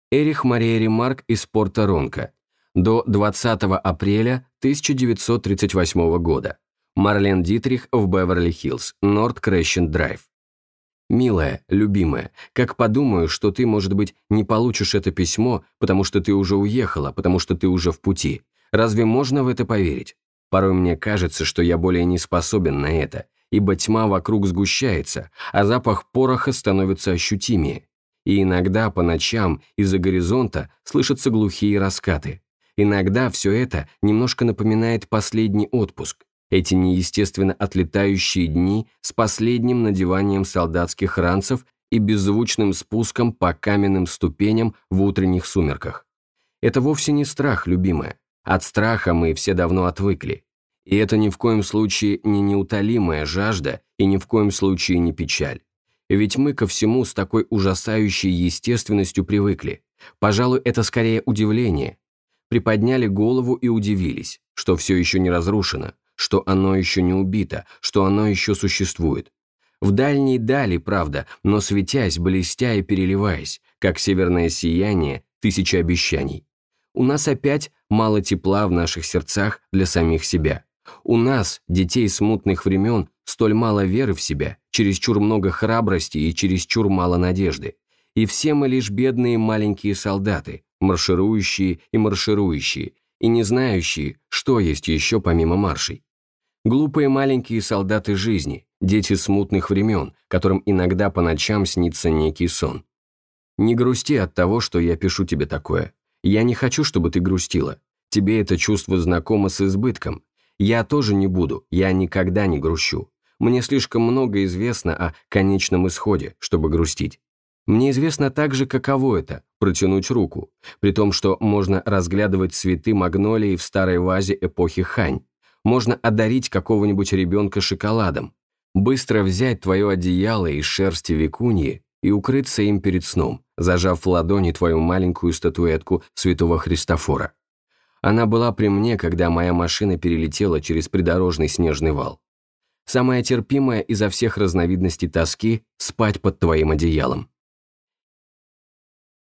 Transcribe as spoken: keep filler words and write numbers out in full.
Эрих Мария Ремарк из Порто-Ронко. До двадцатого апреля тысяча девятьсот тридцать восьмого года. Марлен Дитрих в Беверли-Хиллз, Норт Крещенд Драйв. «Милая, любимая, как подумаю, что ты, может быть, не получишь это письмо, потому что ты уже уехала, потому что ты уже в пути. Разве можно в это поверить? Порой мне кажется, что я более не способен на это, ибо тьма вокруг сгущается, а запах пороха становится ощутимее. И иногда по ночам из-за горизонта слышатся глухие раскаты. Иногда все это немножко напоминает последний отпуск. Эти неестественно отлетающие дни с последним надеванием солдатских ранцев и беззвучным спуском по каменным ступеням в утренних сумерках. Это вовсе не страх, любимая. От страха мы все давно отвыкли. И это ни в коем случае не неутолимая жажда и ни в коем случае не печаль. Ведь мы ко всему с такой ужасающей естественностью привыкли. Пожалуй, это скорее удивление. Приподняли голову и удивились, что все еще не разрушено, что оно еще не убито, что оно еще существует. В дальней дали, правда, но светясь, блестя и переливаясь, как северное сияние тысячи обещаний. У нас опять мало тепла в наших сердцах для самих себя. У нас, детей смутных времен, столь мало веры в себя, чересчур много храбрости и чересчур мало надежды. И все мы лишь бедные маленькие солдаты, марширующие и марширующие, и не знающие, что есть еще помимо маршей. Глупые маленькие солдаты жизни, дети смутных времен, которым иногда по ночам снится некий сон. Не грусти от того, что я пишу тебе такое. Я не хочу, чтобы ты грустила. Тебе это чувство знакомо с избытком. Я тоже не буду, я никогда не грущу. Мне слишком много известно о конечном исходе, чтобы грустить. Мне известно также, каково это – протянуть руку, при том, что можно разглядывать цветы магнолии в старой вазе эпохи Хань, можно одарить какого-нибудь ребенка шоколадом, быстро взять твое одеяло из шерсти викуньи и укрыться им перед сном, зажав в ладони твою маленькую статуэтку святого Христофора. Она была при мне, когда моя машина перелетела через придорожный снежный вал. Самая терпимая изо всех разновидностей тоски – спать под твоим одеялом.